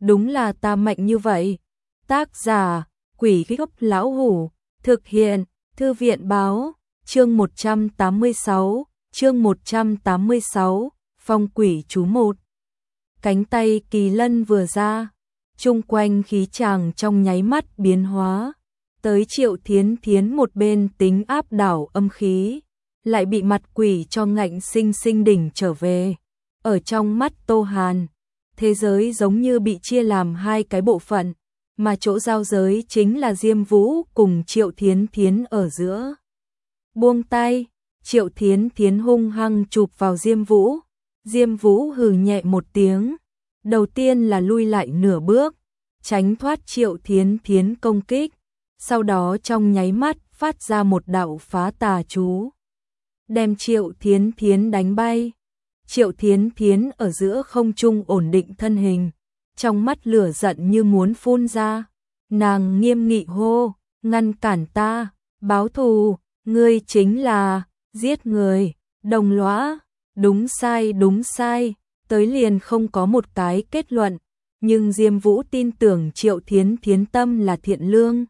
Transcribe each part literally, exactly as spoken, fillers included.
đúng là ta mạnh như vậy. Tác giả, Quỷ Gốc Lão Hủ, thực hiện, Thư viện Báo, chương một trăm tám mươi sáu, chương một trăm tám mươi sáu, Phong Quỷ Chú một. Cánh tay Kỳ Lân vừa ra, chung quanh khí chàng trong nháy mắt biến hóa, tới Triệu Thiến Thiến một bên tính áp đảo âm khí, lại bị mặt quỷ cho ngạnh sinh sinh đỉnh trở về. Ở trong mắt Tô Hàn, thế giới giống như bị chia làm hai cái bộ phận, mà chỗ giao giới chính là Diêm Vũ cùng Triệu Thiến Thiến ở giữa. Buông tay, Triệu Thiến Thiến hung hăng chụp vào Diêm Vũ. Diêm Vũ hừ nhẹ một tiếng, đầu tiên là lui lại nửa bước, tránh thoát Triệu Thiến Thiến công kích, sau đó trong nháy mắt phát ra một đạo phá tà chú, đem Triệu Thiến Thiến đánh bay. Triệu Thiến Thiến ở giữa không trung ổn định thân hình, trong mắt lửa giận như muốn phun ra, nàng nghiêm nghị hô, ngăn cản ta, báo thù, ngươi chính là giết người, đồng lõa, đúng sai đúng sai, tới liền không có một cái kết luận, nhưng Diêm Vũ tin tưởng Triệu Thiến Thiến tâm là thiện lương,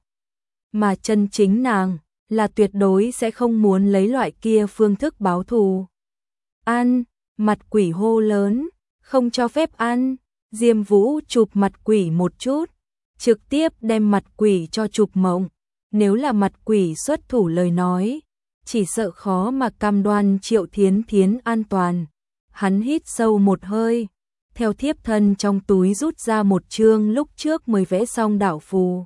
mà chân chính nàng là tuyệt đối sẽ không muốn lấy loại kia phương thức báo thù. Ăn, mặt quỷ hô lớn, không cho phép ăn. Diêm Vũ chụp mặt quỷ một chút, trực tiếp đem mặt quỷ cho chụp mộng. Nếu là mặt quỷ xuất thủ lời nói, chỉ sợ khó mà cam đoan Triệu Thiến Thiến an toàn. Hắn hít sâu một hơi, theo thiếp thân trong túi rút ra một chương lúc trước mới vẽ xong đạo phù.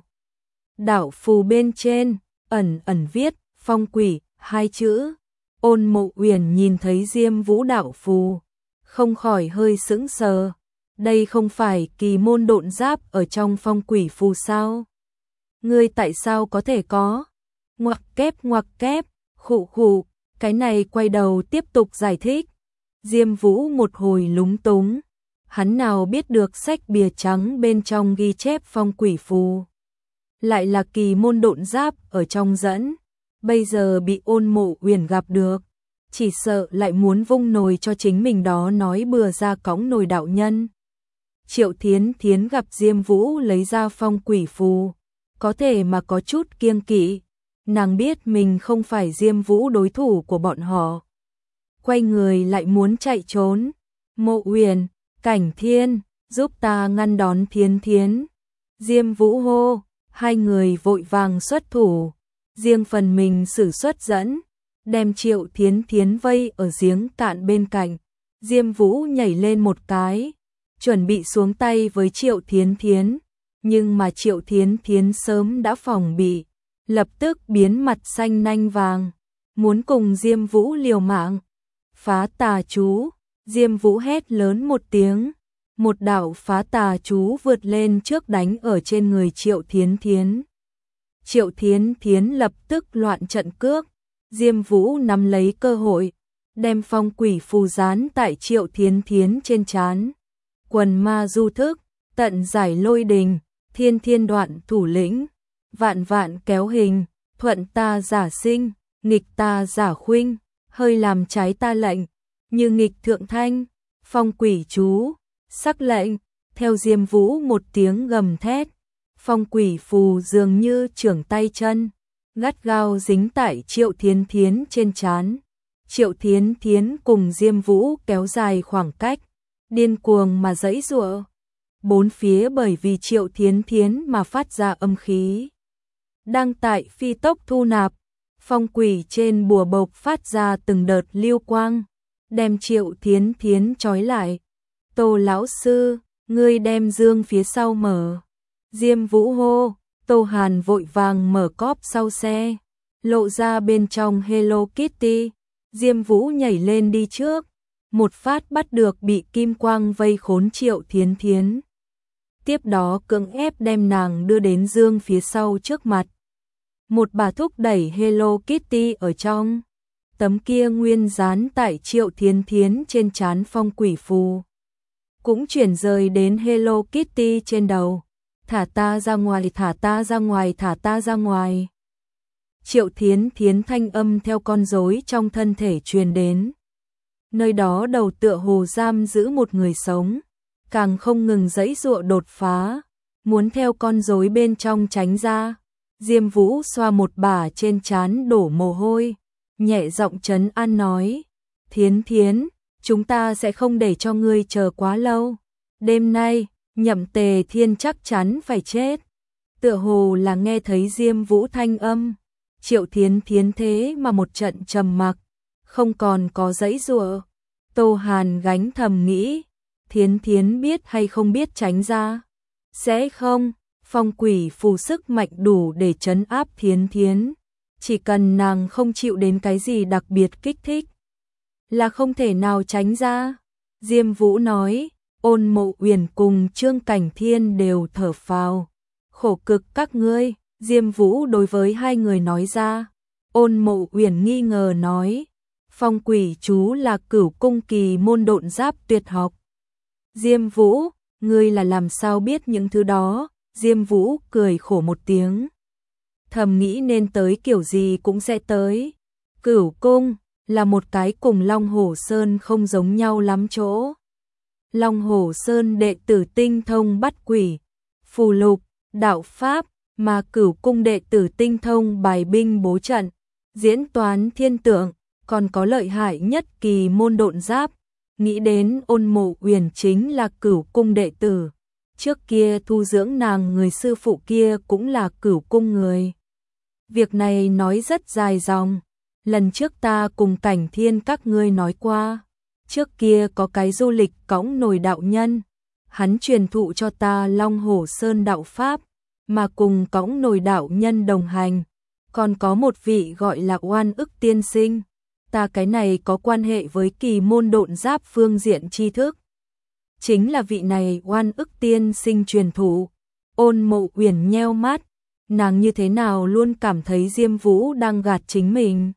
Đạo phù bên trên, ẩn ẩn viết, phong quỷ, hai chữ. Ôn Mộ Uyển nhìn thấy Diêm Vũ đạo phù, không khỏi hơi sững sờ. Đây không phải kỳ môn độn giáp ở trong phong quỷ phù sao? Ngươi tại sao có thể có? Ngoặc kép ngoặc kép, khụ khụ, cái này quay đầu tiếp tục giải thích. Diêm Vũ một hồi lúng túng, hắn nào biết được sách bìa trắng bên trong ghi chép phong quỷ phù, lại là kỳ môn độn giáp ở trong dẫn, bây giờ bị Ôn Mộ Uyển gặp được, chỉ sợ lại muốn vung nồi cho chính mình đó nói bừa ra cõng nồi đạo nhân. Triệu Thiến Thiến gặp Diêm Vũ lấy ra phong quỷ phù, có thể mà có chút kiêng kỵ, nàng biết mình không phải Diêm Vũ đối thủ của bọn họ. Quay người lại muốn chạy trốn. Mộ Uyển, Cảnh Thiên, giúp ta ngăn đón Thiến Thiến. Diêm Vũ hô, hai người vội vàng xuất thủ, riêng phần mình sử xuất dẫn, đem Triệu Thiến Thiến vây ở giếng cạn bên cạnh. Diêm Vũ nhảy lên một cái, chuẩn bị xuống tay với Triệu Thiến Thiến, nhưng mà Triệu Thiến Thiến sớm đã phòng bị, lập tức biến mặt xanh nanh vàng, muốn cùng Diêm Vũ liều mạng. Phá tà chú, Diêm Vũ hét lớn một tiếng, một đạo phá tà chú vượt lên trước đánh ở trên người Triệu Thiến Thiến. Triệu Thiến Thiến lập tức loạn trận cước, Diêm Vũ nắm lấy cơ hội, đem phong quỷ phù dán tại Triệu Thiến Thiến trên trán. Quần ma du thức, tận giải lôi đình, thiên thiên đoạn thủ lĩnh, vạn vạn kéo hình, thuận ta giả sinh, nghịch ta giả khuynh, hơi làm trái ta lệnh, như nghịch thượng thanh, phong quỷ chú, sắc lệnh, theo Diêm Vũ một tiếng gầm thét, phong quỷ phù dường như trưởng tay chân, gắt gao dính tại Triệu Thiến Thiến trên trán. Triệu Thiến Thiến cùng Diêm Vũ kéo dài khoảng cách, điên cuồng mà giãy giụa. Bốn phía bởi vì Triệu Thiến Thiến mà phát ra âm khí, đang tại phi tốc thu nạp, phong quỷ trên bùa bộc phát ra từng đợt lưu quang, đem Triệu Thiến Thiến trói lại. Tô lão sư, ngươi đem dương phía sau mở. Diêm Vũ hô. Tô Hàn vội vàng mở cốp sau xe, lộ ra bên trong Hello Kitty. Diêm Vũ nhảy lên đi trước, một phát bắt được bị kim quang vây khốn Triệu Thiến Thiến. Tiếp đó cưỡng ép đem nàng đưa đến dương phía sau trước mặt. Một bà thúc đẩy Hello Kitty ở trong, tấm kia nguyên dán tại Triệu Thiến Thiến trên trán phong quỷ phù, cũng chuyển rời đến Hello Kitty trên đầu. Thả ta ra ngoài, thả ta ra ngoài, thả ta ra ngoài. Triệu Thiến Thiến thanh âm theo con rối trong thân thể truyền đến. Nơi đó đầu tựa hồ giam giữ một người sống, càng không ngừng giãy giụa đột phá, muốn theo con rối bên trong tránh ra. Diêm Vũ xoa một bả trên trán đổ mồ hôi, nhẹ giọng trấn an nói, Thiến Thiến, chúng ta sẽ không để cho ngươi chờ quá lâu. Đêm nay, Nhậm Tề Thiên chắc chắn phải chết. Tựa hồ là nghe thấy Diêm Vũ thanh âm, Triệu Thiến Thiến thế mà một trận trầm mặc, không còn có giãy giụa. Tô Hàn gánh thầm nghĩ, Thiến Thiến biết hay không biết tránh ra? Sẽ không, phong quỷ phù sức mạnh đủ để trấn áp Thiến Thiến. Chỉ cần nàng không chịu đến cái gì đặc biệt kích thích, là không thể nào tránh ra. Diêm Vũ nói, Ôn Mộ Uyển cùng Trương Cảnh Thiên đều thở phào. Khổ cực các ngươi, Diêm Vũ đối với hai người nói ra. Ôn Mộ Uyển nghi ngờ nói, phong quỷ chú là Cửu Cung kỳ môn độn giáp tuyệt học. Diêm Vũ, ngươi là làm sao biết những thứ đó? Diêm Vũ cười khổ một tiếng, thầm nghĩ nên tới kiểu gì cũng sẽ tới. Cửu Cung là một cái cùng Long Hổ Sơn không giống nhau lắm chỗ. Long Hổ Sơn đệ tử tinh thông bắt quỷ, phù lục, đạo pháp, mà Cửu Cung đệ tử tinh thông bài binh bố trận, diễn toán thiên tượng, còn có lợi hại nhất kỳ môn độn giáp. Nghĩ đến Ôn Mộ Uyển chính là Cửu Cung đệ tử, trước kia thu dưỡng nàng người sư phụ kia cũng là Cửu Cung người. Việc này nói rất dài dòng, lần trước ta cùng Cảnh Thiên các ngươi nói qua, trước kia có cái du lịch cõng nồi đạo nhân, hắn truyền thụ cho ta Long Hổ Sơn đạo pháp, mà cùng cõng nồi đạo nhân đồng hành, còn có một vị gọi là Oan Ức tiên sinh. Ta cái này có quan hệ với kỳ môn độn giáp phương diện tri thức. Chính là vị này Oan Ức tiên sinh truyền thụ. Ôn Mộ Uyển nheo mắt, nàng như thế nào luôn cảm thấy Diêm Vũ đang gạt chính mình.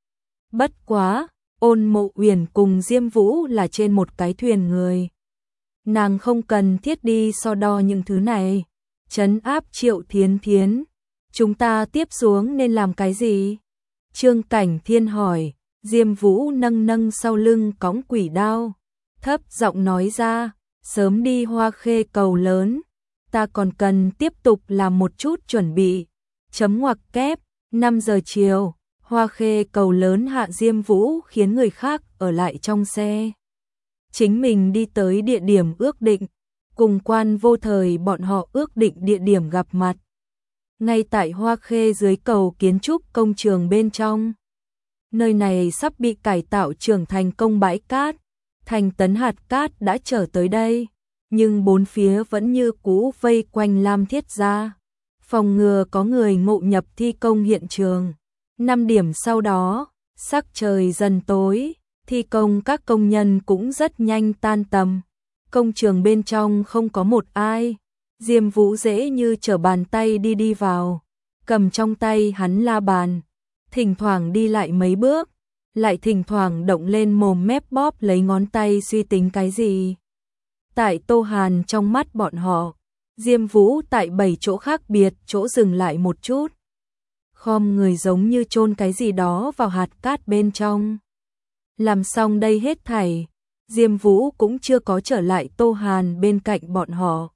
Bất quá, Ôn Mộ Uyển cùng Diêm Vũ là trên một cái thuyền người. Nàng không cần thiết đi so đo những thứ này. Trấn áp Triệu Thiến Thiến, chúng ta tiếp xuống nên làm cái gì? Trương Cảnh Thiên hỏi. Diêm Vũ nâng nâng sau lưng cõng quỷ đao, thấp giọng nói ra, sớm đi Hoa Khê cầu lớn, ta còn cần tiếp tục làm một chút chuẩn bị. Chấm ngoặc kép, năm giờ chiều, Hoa Khê cầu lớn hạ Diêm Vũ khiến người khác ở lại trong xe. Chính mình đi tới địa điểm ước định, cùng Quan Vô Thời bọn họ ước định địa điểm gặp mặt. Ngay tại Hoa Khê dưới cầu kiến trúc công trường bên trong. Nơi này sắp bị cải tạo trưởng thành công bãi cát, thành tấn hạt cát đã trở tới đây, nhưng bốn phía vẫn như cũ vây quanh Lam Thiết gia, phòng ngừa có người ngộ nhập thi công hiện trường. Năm điểm sau đó, sắc trời dần tối, thi công các công nhân cũng rất nhanh tan tầm. Công trường bên trong không có một ai, Diêm Vũ dễ như trở bàn tay đi đi vào, cầm trong tay hắn la bàn. Thỉnh thoảng đi lại mấy bước, lại thỉnh thoảng động lên mồm mép bóp lấy ngón tay suy tính cái gì. Tại Tô Hàn trong mắt bọn họ, Diêm Vũ tại bảy chỗ khác biệt chỗ dừng lại một chút. Khom người giống như chôn cái gì đó vào hạt cát bên trong. Làm xong đây hết thảy, Diêm Vũ cũng chưa có trở lại Tô Hàn bên cạnh bọn họ,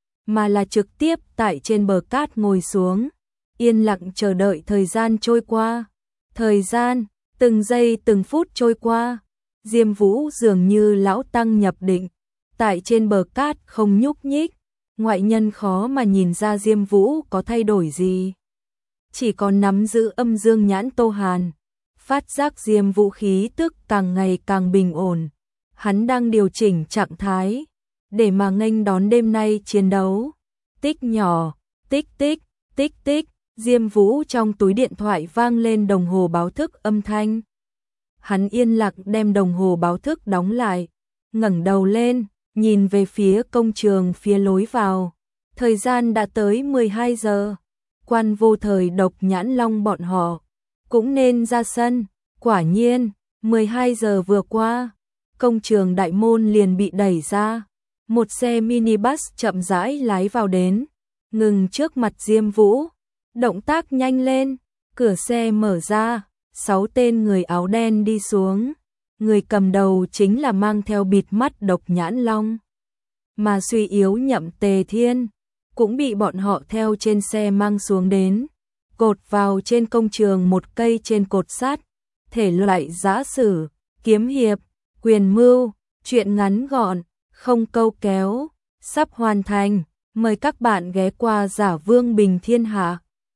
mà là trực tiếp tại trên bờ cát ngồi xuống. Yên lặng chờ đợi thời gian trôi qua. Thời gian, từng giây từng phút trôi qua. Diêm Vũ dường như lão tăng nhập định, tại trên bờ cát không nhúc nhích. Ngoại nhân khó mà nhìn ra Diêm Vũ có thay đổi gì. Chỉ còn nắm giữ âm dương nhãn Tô Hàn, phát giác Diêm Vũ khí tức càng ngày càng bình ổn. Hắn đang điều chỉnh trạng thái, để mà nghênh đón đêm nay chiến đấu. Tích nhỏ, tích tích, tích tích. Diêm Vũ trong túi điện thoại vang lên đồng hồ báo thức âm thanh. Hắn yên lặng đem đồng hồ báo thức đóng lại, ngẩng đầu lên, nhìn về phía công trường phía lối vào. Thời gian đã tới mười hai giờ. Quan Vô Thời Độc Nhãn Long bọn họ cũng nên ra sân. Quả nhiên, mười hai giờ vừa qua, công trường đại môn liền bị đẩy ra. Một xe minibus chậm rãi lái vào đến, ngừng trước mặt Diêm Vũ. Động tác nhanh lên, cửa xe mở ra, sáu tên người áo đen đi xuống. Người cầm đầu chính là mang theo bịt mắt Độc Nhãn Long. mà suy yếu Nhậm Tề Thiên, cũng bị bọn họ theo trên xe mang xuống đến, cột vào trên công trường một cây trên cột sắt, thể loại giã sử, kiếm hiệp, quyền mưu, truyện ngắn gọn, không câu kéo, sắp hoàn thành, mời các bạn ghé qua Giả Vương Bình Thiên Hạ.